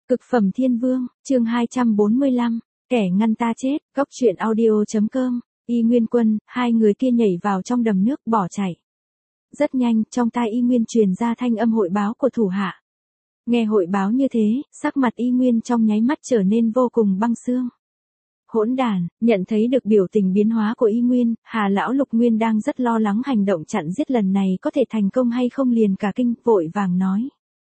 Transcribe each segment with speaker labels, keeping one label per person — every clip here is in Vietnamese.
Speaker 1: Cực phẩm thiên vương, chương 245, kẻ ngăn ta chết, góc truyện audio.com, Y Nguyên Quân, hai người kia nhảy vào trong đầm nước bỏ chạy. Rất nhanh, trong tai Y Nguyên truyền ra thanh âm hội báo của thủ hạ. Nghe hội báo như thế, sắc mặt Y Nguyên trong nháy mắt trở nên vô cùng băng xương. Hỗn đàn, nhận thấy được biểu tình biến hóa của Y Nguyên, Hà lão Lục Nguyên đang rất lo lắng hành động chặn giết lần này có thể thành công hay không liền cả kinh, vội vàng nói.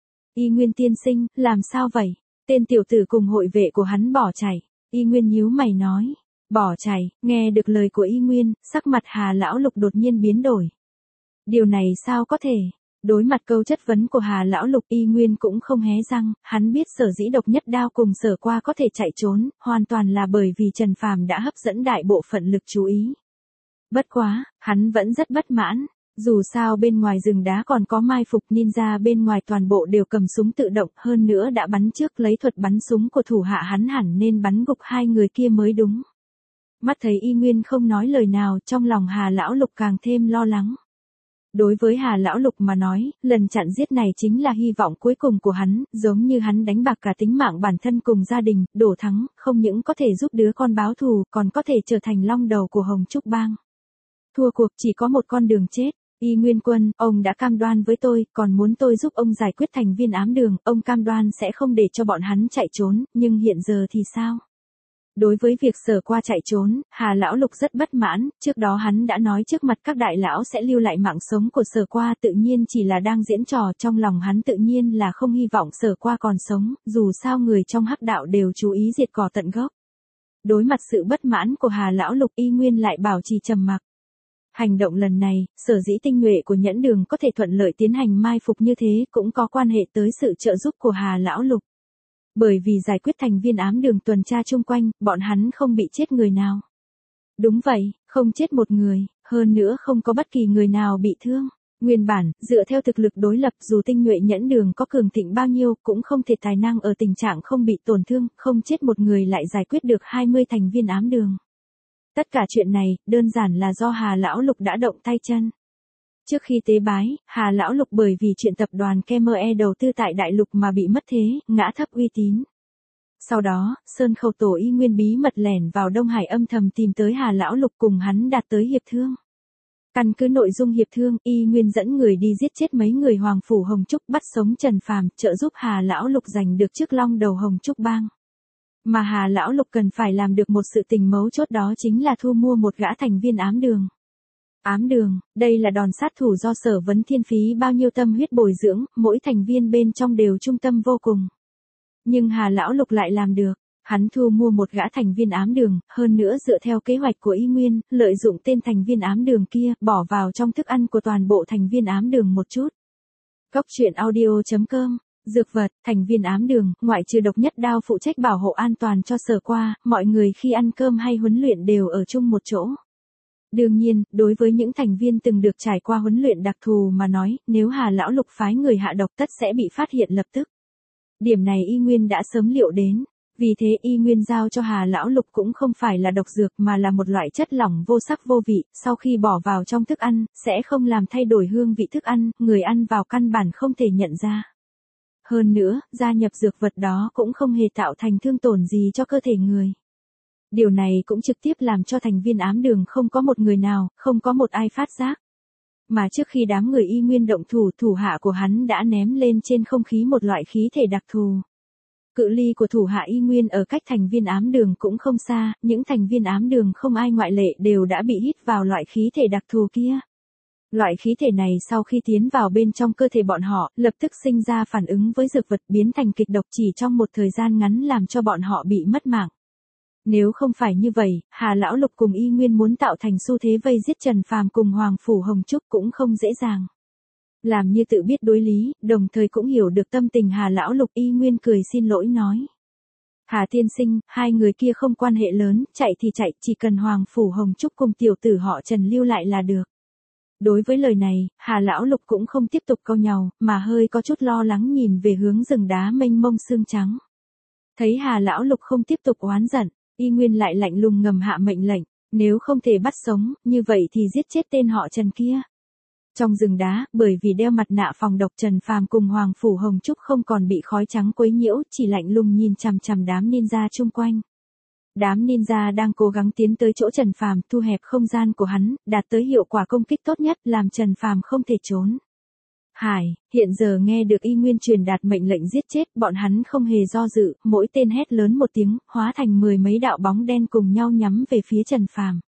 Speaker 1: Y Nguyên tiên sinh, làm sao vậy? Tên tiểu tử cùng hội vệ của hắn bỏ chạy. Y Nguyên nhíu mày nói. Bỏ chạy, nghe được lời của Y Nguyên, sắc mặt Hà lão Lục đột nhiên biến đổi. Điều này sao có thể? Đối mặt câu chất vấn của Hà lão Lục, Y Nguyên cũng không hé răng, hắn biết sở dĩ độc nhất đao cùng Sở Qua có thể chạy trốn, hoàn toàn là bởi vì Trần Phàm đã hấp dẫn đại bộ phận lực chú ý. Bất quá, hắn vẫn rất bất mãn. Dù sao bên ngoài rừng đá còn có mai phục ninja bên ngoài toàn bộ đều cầm súng tự động, hơn nữa đã bắn trước lấy thuật bắn súng của thủ hạ hắn hẳn nên bắn gục hai người kia mới đúng. Mắt thấy Y Nguyên không nói lời nào, trong lòng Hà lão Lục càng thêm lo lắng. Đối với Hà lão Lục mà nói, lần chặn giết này chính là hy vọng cuối cùng của hắn, giống như hắn đánh bạc cả tính mạng bản thân cùng gia đình, đổ thắng, không những có thể giúp đứa con báo thù, còn có thể trở thành long đầu của Hồng Trúc Bang. Thua cuộc chỉ có một con đường chết. Y Nguyên Quân, ông đã cam đoan với tôi, còn muốn tôi giúp ông giải quyết thành viên ám đường, ông cam đoan sẽ không để cho bọn hắn chạy trốn, nhưng hiện giờ thì sao? Đối với việc Sở Qua chạy trốn, Hà lão Lục rất bất mãn, trước đó hắn đã nói trước mặt các đại lão sẽ lưu lại mạng sống của Sở Qua, tự nhiên chỉ là đang diễn trò, trong lòng hắn tự nhiên là không hy vọng Sở Qua còn sống, dù sao người trong hắc đạo đều chú ý diệt cỏ tận gốc. Đối mặt sự bất mãn của Hà lão Lục, Y Nguyên lại bảo trì trầm mặc. Hành động lần này, sở dĩ tinh nhuệ của nhẫn đường có thể thuận lợi tiến hành mai phục như thế cũng có quan hệ tới sự trợ giúp của Hà lão Lục. Bởi vì giải quyết thành viên ám đường tuần tra chung quanh, bọn hắn không bị chết người nào. Đúng vậy, không chết một người, hơn nữa không có bất kỳ người nào bị thương. Nguyên bản, dựa theo thực lực đối lập dù tinh nhuệ nhẫn đường có cường thịnh bao nhiêu cũng không thể tài năng ở tình trạng không bị tổn thương, không chết một người lại giải quyết được 20 thành viên ám đường. Tất cả chuyện này, đơn giản là do Hà lão Lục đã động tay chân. Trước khi tế bái, Hà lão Lục bởi vì chuyện tập đoàn Keme đầu tư tại đại lục mà bị mất thế, ngã thấp uy tín. Sau đó, Sơn Khẩu Tổ Y Nguyên bí mật lẻn vào Đông Hải âm thầm tìm tới Hà lão Lục cùng hắn đạt tới hiệp thương. Căn cứ nội dung hiệp thương, Y Nguyên dẫn người đi giết chết mấy người Hoàng Phủ Hồng Trúc, bắt sống Trần Phàm, trợ giúp Hà lão Lục giành được chức long đầu Hồng Trúc Bang. Mà Hà lão Lục cần phải làm được một sự tình mấu chốt, đó chính là thu mua một gã thành viên ám đường. Ám đường, đây là đòn sát thủ do Sở Vấn Thiên phí bao nhiêu tâm huyết bồi dưỡng, mỗi thành viên bên trong đều trung tâm vô cùng. Nhưng Hà lão Lục lại làm được, hắn thu mua một gã thành viên ám đường, hơn nữa dựa theo kế hoạch của Y Nguyên, lợi dụng tên thành viên ám đường kia, bỏ vào trong thức ăn của toàn bộ thành viên ám đường một chút. Góc truyện audio.com. Dược vật, thành viên ám đường, ngoại trừ độc nhất đao phụ trách bảo hộ an toàn cho Sở Qua, mọi người khi ăn cơm hay huấn luyện đều ở chung một chỗ. Đương nhiên, đối với những thành viên từng được trải qua huấn luyện đặc thù mà nói, nếu Hà lão Lục phái người hạ độc tất sẽ bị phát hiện lập tức. Điểm này Y Nguyên đã sớm liệu đến, vì thế Y Nguyên giao cho Hà lão Lục cũng không phải là độc dược mà là một loại chất lỏng vô sắc vô vị, sau khi bỏ vào trong thức ăn, sẽ không làm thay đổi hương vị thức ăn, người ăn vào căn bản không thể nhận ra. Hơn nữa, gia nhập dược vật đó cũng không hề tạo thành thương tổn gì cho cơ thể người. Điều này cũng trực tiếp làm cho thành viên ám đường không có một người nào, không có một ai phát giác. Mà trước khi đám người Y Nguyên động thủ, thủ hạ của hắn đã ném lên trên không khí một loại khí thể đặc thù. Cự ly của thủ hạ Y Nguyên ở cách thành viên ám đường cũng không xa, những thành viên ám đường không ai ngoại lệ đều đã bị hít vào loại khí thể đặc thù kia. Loại khí thể này sau khi tiến vào bên trong cơ thể bọn họ, lập tức sinh ra phản ứng với dược vật, biến thành kịch độc, chỉ trong một thời gian ngắn làm cho bọn họ bị mất mạng. Nếu không phải như vậy, Hà lão Lục cùng Y Nguyên muốn tạo thành xu thế vây giết Trần Phàm cùng Hoàng Phủ Hồng Trúc cũng không dễ dàng. Làm như tự biết đối lý, đồng thời cũng hiểu được tâm tình Hà lão Lục, Y Nguyên cười xin lỗi nói. Hà tiên sinh, hai người kia không quan hệ lớn, chạy thì chạy, chỉ cần Hoàng Phủ Hồng Trúc cùng tiểu tử họ Trần lưu lại là được. Đối với lời này, Hà lão Lục cũng không tiếp tục câu nhàu, mà hơi có chút lo lắng nhìn về hướng rừng đá mênh mông sương trắng. Thấy Hà lão Lục không tiếp tục oán giận, Y Nguyên lại lạnh lùng ngầm hạ mệnh lệnh, nếu không thể bắt sống, như vậy thì giết chết tên họ Trần kia. Trong rừng đá, bởi vì đeo mặt nạ phòng độc, Trần Phàm cùng Hoàng Phủ Hồng Trúc không còn bị khói trắng quấy nhiễu, chỉ lạnh lùng nhìn chằm chằm đám ninja chung quanh. Đám ninja đang cố gắng tiến tới chỗ Trần Phàm, thu hẹp không gian của hắn, đạt tới hiệu quả công kích tốt nhất, làm Trần Phàm không thể trốn. Hải, hiện giờ nghe được Y Nguyên truyền đạt mệnh lệnh giết chết, bọn hắn không hề do dự, mỗi tên hét lớn một tiếng, hóa thành 10 mấy đạo bóng đen cùng nhau nhắm về phía Trần Phàm.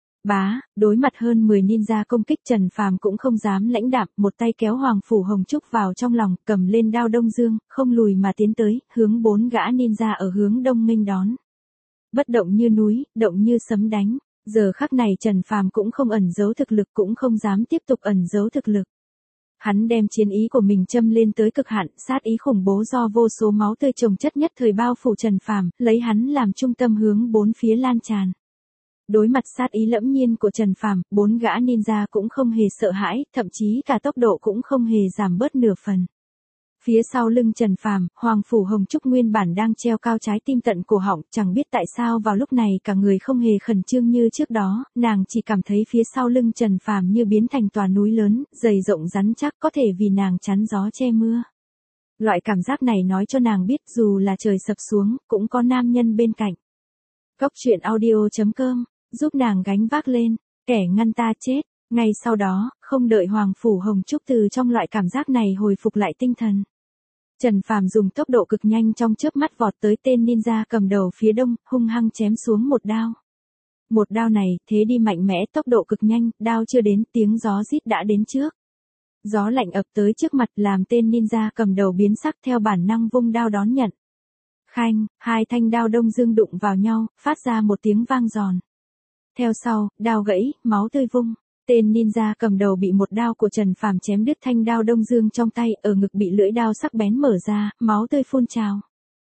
Speaker 1: Bá, đối mặt hơn 10 ninja công kích, Trần Phàm cũng không dám lãnh đạm, một tay kéo Hoàng Phủ Hồng Trúc vào trong lòng, cầm lên đao Đông Dương, không lùi mà tiến tới, hướng 4 gã ninja ở hướng đông nghênh đón. Bất động như núi, động như sấm đánh. Giờ khắc này Trần Phàm cũng không ẩn giấu thực lực, cũng không dám tiếp tục ẩn giấu thực lực. Hắn đem chiến ý của mình châm lên tới cực hạn, sát ý khủng bố do vô số máu tươi chồng chất nhất thời bao phủ Trần Phàm, lấy hắn làm trung tâm hướng bốn phía lan tràn. Đối mặt sát ý lẫm nhiên của Trần Phàm, 4 gã ninja cũng không hề sợ hãi, thậm chí cả tốc độ cũng không hề giảm bớt nửa phần. Phía sau lưng Trần Phàm, Hoàng Phủ Hồng Trúc nguyên bản đang treo cao trái tim tận cổ họng, chẳng biết tại sao vào lúc này cả người không hề khẩn trương như trước đó, nàng chỉ cảm thấy phía sau lưng Trần Phàm như biến thành tòa núi lớn, dày rộng rắn chắc, có thể vì nàng chắn gió che mưa. Loại cảm giác này nói cho nàng biết dù là trời sập xuống, cũng có nam nhân bên cạnh. Cốc truyện audio.com, giúp nàng gánh vác lên, kẻ ngăn ta chết. Ngay sau đó, không đợi Hoàng Phủ Hồng Trúc từ trong loại cảm giác này hồi phục lại tinh thần, Trần Phàm dùng tốc độ cực nhanh trong chớp mắt vọt tới tên ninja cầm đầu phía đông, hung hăng chém xuống một đao. Một đao này, thế đi mạnh mẽ, tốc độ cực nhanh, đao chưa đến, tiếng gió rít đã đến trước. Gió lạnh ập tới trước mặt làm tên ninja cầm đầu biến sắc, theo bản năng vung đao đón nhận. Khanh, hai thanh đao Đông Dương đụng vào nhau, phát ra một tiếng vang giòn. Theo sau, đao gãy, máu tươi vung. Tên ninja cầm đầu bị một đao của Trần Phàm chém đứt thanh đao Đông Dương trong tay, ở ngực bị lưỡi đao sắc bén mở ra, máu tươi phun trào.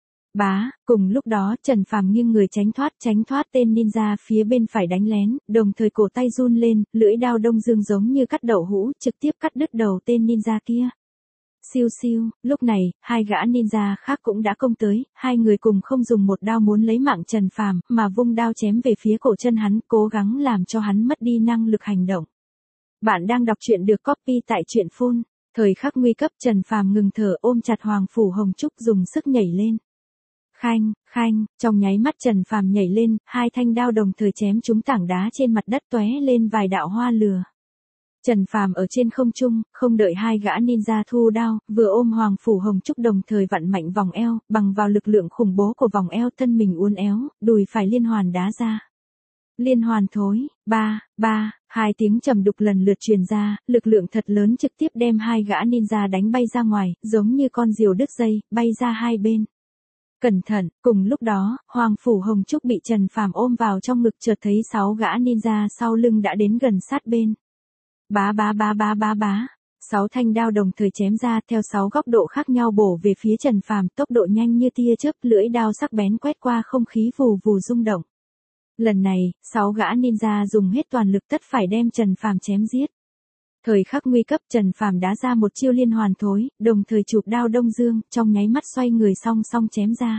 Speaker 1: Bá, cùng lúc đó Trần Phàm nghiêng người tránh thoát tên ninja phía bên phải đánh lén, đồng thời cổ tay run lên, lưỡi đao Đông Dương giống như cắt đậu hũ, trực tiếp cắt đứt đầu tên ninja kia. Siêu siêu, lúc này, hai gã ninja khác cũng đã công tới, hai người cùng không dùng một đao muốn lấy mạng Trần Phàm, mà vung đao chém về phía cổ chân hắn, cố gắng làm cho hắn mất đi năng lực hành động. Bạn đang đọc truyện được copy tại truyện phun. Thời khắc nguy cấp, Trần Phàm ngừng thở, ôm chặt Hoàng Phủ Hồng Trúc, dùng sức nhảy lên. Khanh, trong nháy mắt Trần Phàm nhảy lên, hai thanh đao đồng thời chém trúng tảng đá trên mặt đất, tóe lên vài đạo hoa lửa. Trần Phàm ở trên không trung, không đợi hai gã ninja thu đao, vừa ôm Hoàng Phủ Hồng Trúc đồng thời vặn mạnh vòng eo, bằng vào lực lượng khủng bố của vòng eo, thân mình uốn éo, đùi phải liên hoàn đá ra. Liên hoàn thối, ba, hai tiếng trầm đục lần lượt truyền ra, lực lượng thật lớn trực tiếp đem hai gã ninja đánh bay ra ngoài, giống như con diều đứt dây, bay ra hai bên. Cẩn thận, cùng lúc đó, Hoàng Phủ Hồng Trúc bị Trần Phàm ôm vào trong ngực, chợt thấy 6 gã ninja sau lưng đã đến gần sát bên. Bá. 6 thanh đao đồng thời chém ra, theo 6 góc độ khác nhau bổ về phía Trần Phàm, tốc độ nhanh như tia chớp, lưỡi đao sắc bén quét qua không khí vù vù rung động. Lần này, 6 gã ninja dùng hết toàn lực, tất phải đem Trần Phàm chém giết. Thời khắc nguy cấp, Trần Phàm đá ra một chiêu liên hoàn thối, đồng thời chụp đao Đông Dương, trong nháy mắt xoay người song song chém ra.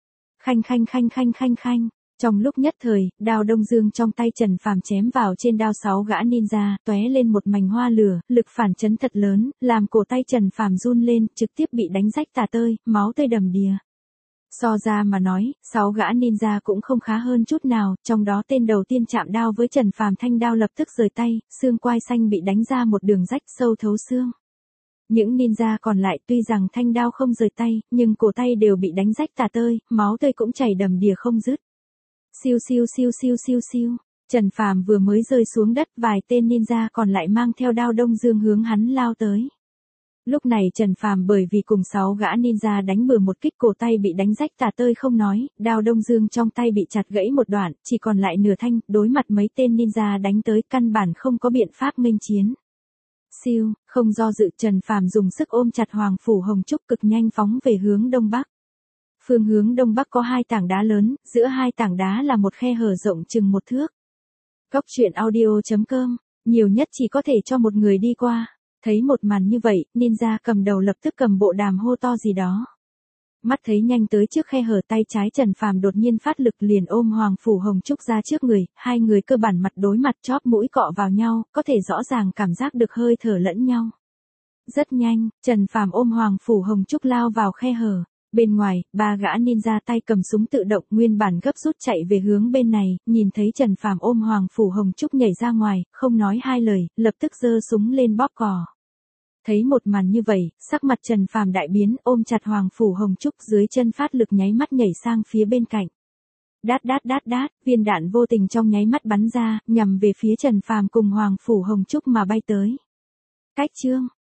Speaker 1: Khanh. Trong lúc nhất thời, đao Đông Dương trong tay Trần Phàm chém vào trên đao 6 gã ninja, tóe lên một mảnh hoa lửa, lực phản chấn thật lớn, làm cổ tay Trần Phàm run lên, trực tiếp bị đánh rách tả tơi, máu tươi đầm đìa. So ra mà nói, 6 gã ninja cũng không khá hơn chút nào, trong đó tên đầu tiên chạm đao với Trần Phàm, thanh đao lập tức rời tay, xương quai xanh bị đánh ra một đường rách sâu thấu xương. Những ninja còn lại tuy rằng thanh đao không rời tay, nhưng cổ tay đều bị đánh rách tả tơi, máu tươi cũng chảy đầm đìa không dứt. Siêu. Trần Phàm vừa mới rơi xuống đất, vài tên ninja còn lại mang theo đao Đông Dương hướng hắn lao tới. Lúc này Trần Phàm bởi vì cùng 6 gã ninja đánh bừa một kích, cổ tay bị đánh rách tả tơi không nói, đao Đông Dương trong tay bị chặt gãy một đoạn, chỉ còn lại nửa thanh, đối mặt mấy tên ninja đánh tới, căn bản không có biện pháp nghênh chiến. Siêu, không do dự, Trần Phàm dùng sức ôm chặt Hoàng Phủ Hồng Trúc, cực nhanh phóng về hướng đông bắc. Phương hướng đông bắc có 2 tảng đá lớn, giữa 2 tảng đá là một khe hở rộng chừng 1 thước. Cốc truyện audio.com, nhiều nhất chỉ có thể cho một người đi qua. Thấy một màn như vậy, ninja cầm đầu lập tức cầm bộ đàm hô to gì đó. Mắt thấy nhanh tới trước khe hở, tay trái Trần Phàm đột nhiên phát lực liền ôm Hoàng Phủ Hồng Trúc ra trước người, hai người cơ bản mặt đối mặt chóp mũi cọ vào nhau, có thể rõ ràng cảm giác được hơi thở lẫn nhau. Rất nhanh, Trần Phàm ôm Hoàng Phủ Hồng Trúc lao vào khe hở. Bên ngoài, ba gã ninja tay cầm súng tự động nguyên bản gấp rút chạy về hướng bên này, nhìn thấy Trần Phàm ôm Hoàng Phủ Hồng Trúc nhảy ra ngoài, không nói hai lời, lập tức giơ súng lên bóp cò. Thấy một màn như vậy, sắc mặt Trần Phàm đại biến, ôm chặt Hoàng Phủ Hồng Trúc dưới chân phát lực nháy mắt nhảy sang phía bên cạnh. Đát đát đát đát, viên đạn vô tình trong nháy mắt bắn ra, nhằm về phía Trần Phàm cùng Hoàng Phủ Hồng Trúc mà bay tới. Cách chương